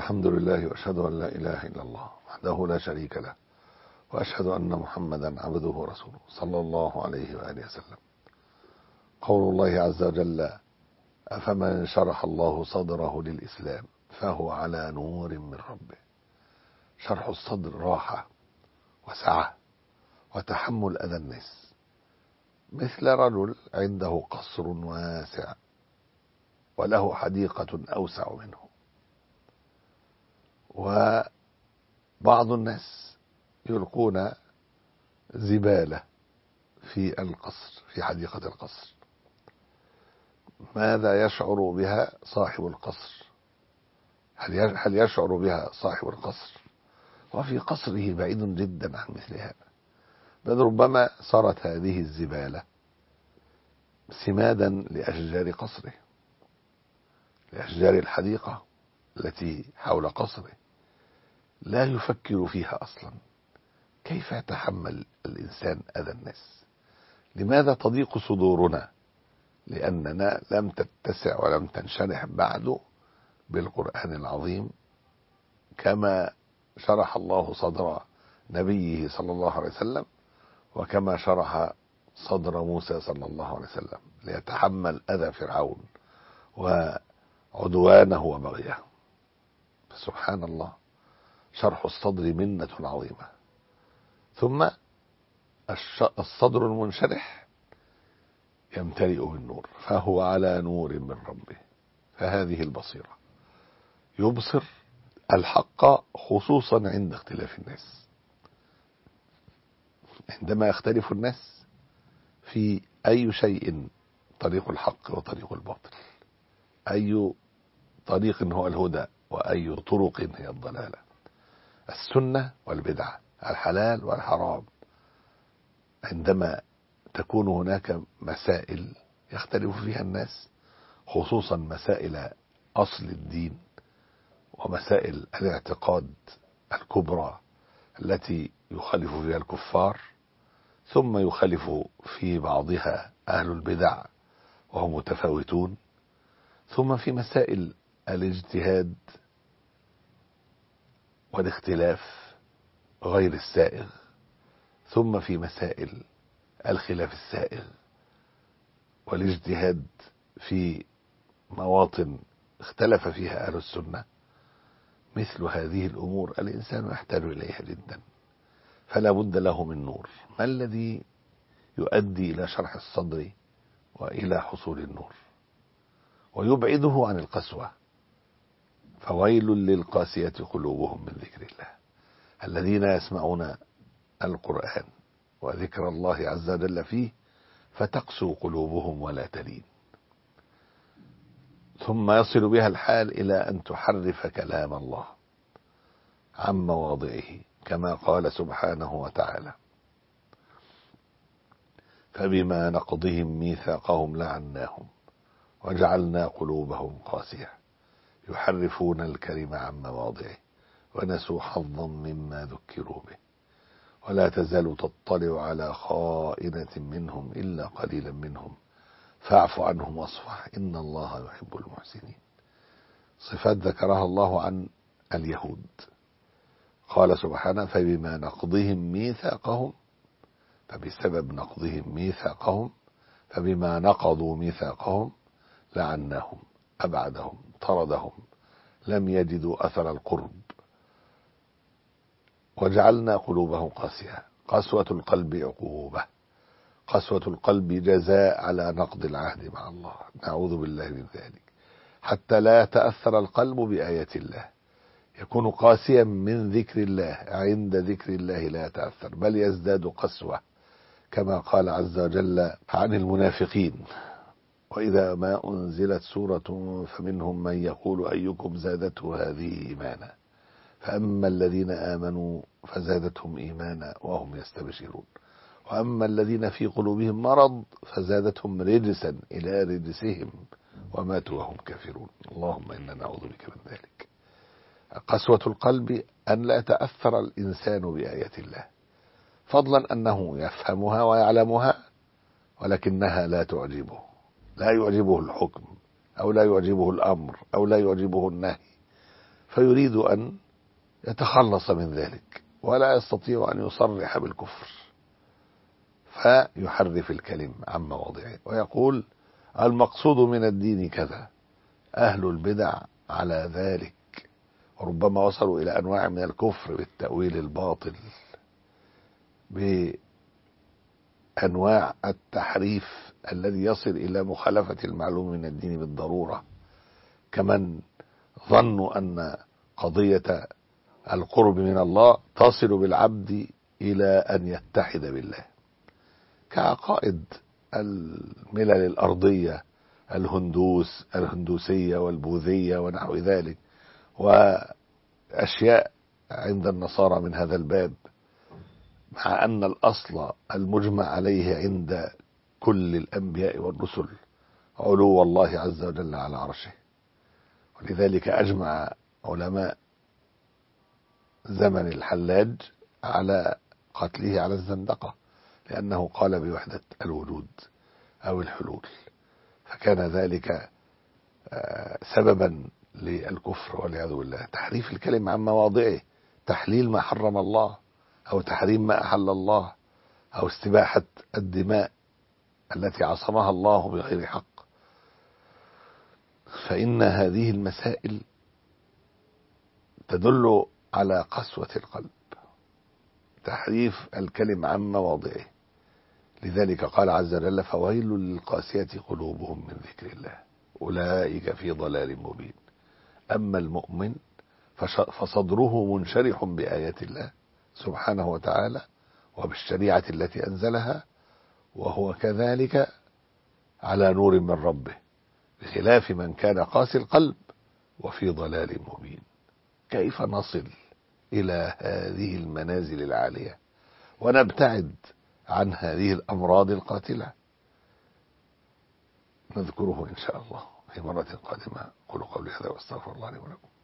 الحمد لله، وأشهد أن لا إله إلا الله وحده لا شريك له، وأشهد أن محمدا عبده ورسوله صلى الله عليه وآله وسلم. قول الله عز وجل: أفمن شرح الله صدره للإسلام فهو على نور من ربه. شرح الصدر راحة وسعة وتحمل أذى الناس، مثل رجل عنده قصر واسع وله حديقة أوسع منه، وبعض الناس يلقون زبالة في القصر، في حديقة القصر. ماذا يشعر بها صاحب القصر؟ هل يشعر بها صاحب القصر وفي قصره بعيد جدا عن مثل هذا؟ بل ربما صارت هذه الزبالة سمادا لأشجار قصره، لأشجار الحديقة التي حول قصره، لا يفكر فيها أصلا. كيف يتحمل الإنسان أذى الناس؟ لماذا تضيق صدورنا؟ لأننا لم تتسع ولم تنشرح بعد بالقرآن العظيم كما شرح الله صدر نبيه صلى الله عليه وسلم، وكما شرح صدر موسى صلى الله عليه وسلم ليتحمل أذى فرعون وعدوانه وبغيه. سبحان الله، شرح الصدر منة عظيمة. ثم الصدر المنشرح يمتلئ بالنور، فهو على نور من ربه. فهذه البصيرة، يبصر الحق خصوصا عند اختلاف الناس. عندما يختلف الناس في أي شيء، طريق الحق وطريق الباطل، أي طريق هو الهدى وأي طرق هي الضلالة، السنة والبدعة، الحلال والحرام. عندما تكون هناك مسائل يختلف فيها الناس، خصوصا مسائل أصل الدين ومسائل الاعتقاد الكبرى التي يخالف فيها الكفار، ثم يخالف في بعضها أهل البدع وهم متفاوتون، ثم في مسائل الاجتهاد والاختلاف غير السائغ، ثم في مسائل الخلاف السائغ والاجتهاد في مواطن اختلف فيها أهل السنة. مثل هذه الأمور الإنسان يحتاج إليها جدا، فلا بد له من نور. ما الذي يؤدي إلى شرح الصدر وإلى حصول النور ويبعده عن القسوة؟ فويل للقاسية قلوبهم من ذكر الله، الذين يسمعون القرآن وذكر الله عز وجل فيه فتقسو قلوبهم ولا تلين، ثم يصل بها الحال إلى أن تحرف كلام الله عن مواضعه، كما قال سبحانه وتعالى: فبما نقضهم ميثاقهم لعناهم وجعلنا قلوبهم قاسية يحرفون الكلم عن مواضعه ونسوا حظا مما ذكروا به ولا تزال تطلع على خائنة منهم إلا قليلا منهم فاعف عنهم واصفح إن الله يحب المحسنين. صفات ذكرها الله عن اليهود، قال سبحانه: فبما نقضهم ميثاقهم، فبسبب نقضهم ميثاقهم، فبما نقضوا ميثاقهم لعناهم، أبعدهم، طردهم، لم يجدوا أثر القرب، وجعلنا قلوبهم قاسية. قسوة القلب عقوبة، قسوة القلب جزاء على نقض العهد مع الله، نعوذ بالله من ذلك، حتى لا يتأثر القلب بآيات الله، يكون قاسيا من ذكر الله، عند ذكر الله لا يتأثر بل يزداد قسوة، كما قال عز وجل عن المنافقين: وإذا ما أنزلت سورة فمنهم من يقول أيكم زادته هذه إيمانا فأما الذين آمنوا فزادتهم إيمانا وهم يستبشرون وأما الذين في قلوبهم مرض فزادتهم رجسا إلى رجسهم وماتوا وهم كافرون. اللهم إنا نعوذ بك من ذلك. قسوة القلب أن لا يتأثر الإنسان بآيات الله، فضلا أنه يفهمها ويعلمها ولكنها لا تعجبه، لا يعجبه الحكم أو لا يعجبه الأمر أو لا يعجبه النهي، فيريد أن يتخلص من ذلك ولا يستطيع أن يصرح بالكفر، فيحرف الكلم عن مواضعه ويقول المقصود من الدين كذا. أهل البدع على ذلك، وربما وصلوا إلى أنواع من الكفر بالتأويل الباطل، بأنواع التحريف الذي يصل إلى مخالفة المعلوم من الدين بالضرورة، كمن ظنوا أن قضية القرب من الله تصل بالعبد إلى أن يتحد بالله، كعقائد الملل الأرضية الهندوسية والبوذية ونحو ذلك، وأشياء عند النصارى من هذا الباب، مع أن الأصل المجمع عليه عند كل الأنبياء والرسل علو الله عز وجل على عرشه. ولذلك أجمع علماء زمن الحلاج على قتله على الزندقة، لأنه قال بوحدة الوجود أو الحلول، فكان ذلك سببا للكفر والعياذ بالله. تحريف الكلم عن مواضعه، تحليل ما حرم الله أو تحريم ما أحل الله، أو استباحة الدماء التي عصمها الله بغير حق. فإن هذه المسائل تدل على قسوة القلب، تحريف الكلم عن مواضعه. لذلك قال عز وجل فويل للقاسية قلوبهم من ذكر الله أولئك في ضلال مبين. أما المؤمن فصدره منشرح بآيات الله سبحانه وتعالى وبالشريعة التي أنزلها، وهو كذلك على نور من ربه، بخلاف من كان قاسي القلب وفي ضلال مبين. كيف نصل إلى هذه المنازل العالية ونبتعد عن هذه الأمراض القاتلة؟ نذكره إن شاء الله في مرة قادمة. قولوا قولي هذا واستغفر الله لي ولكم.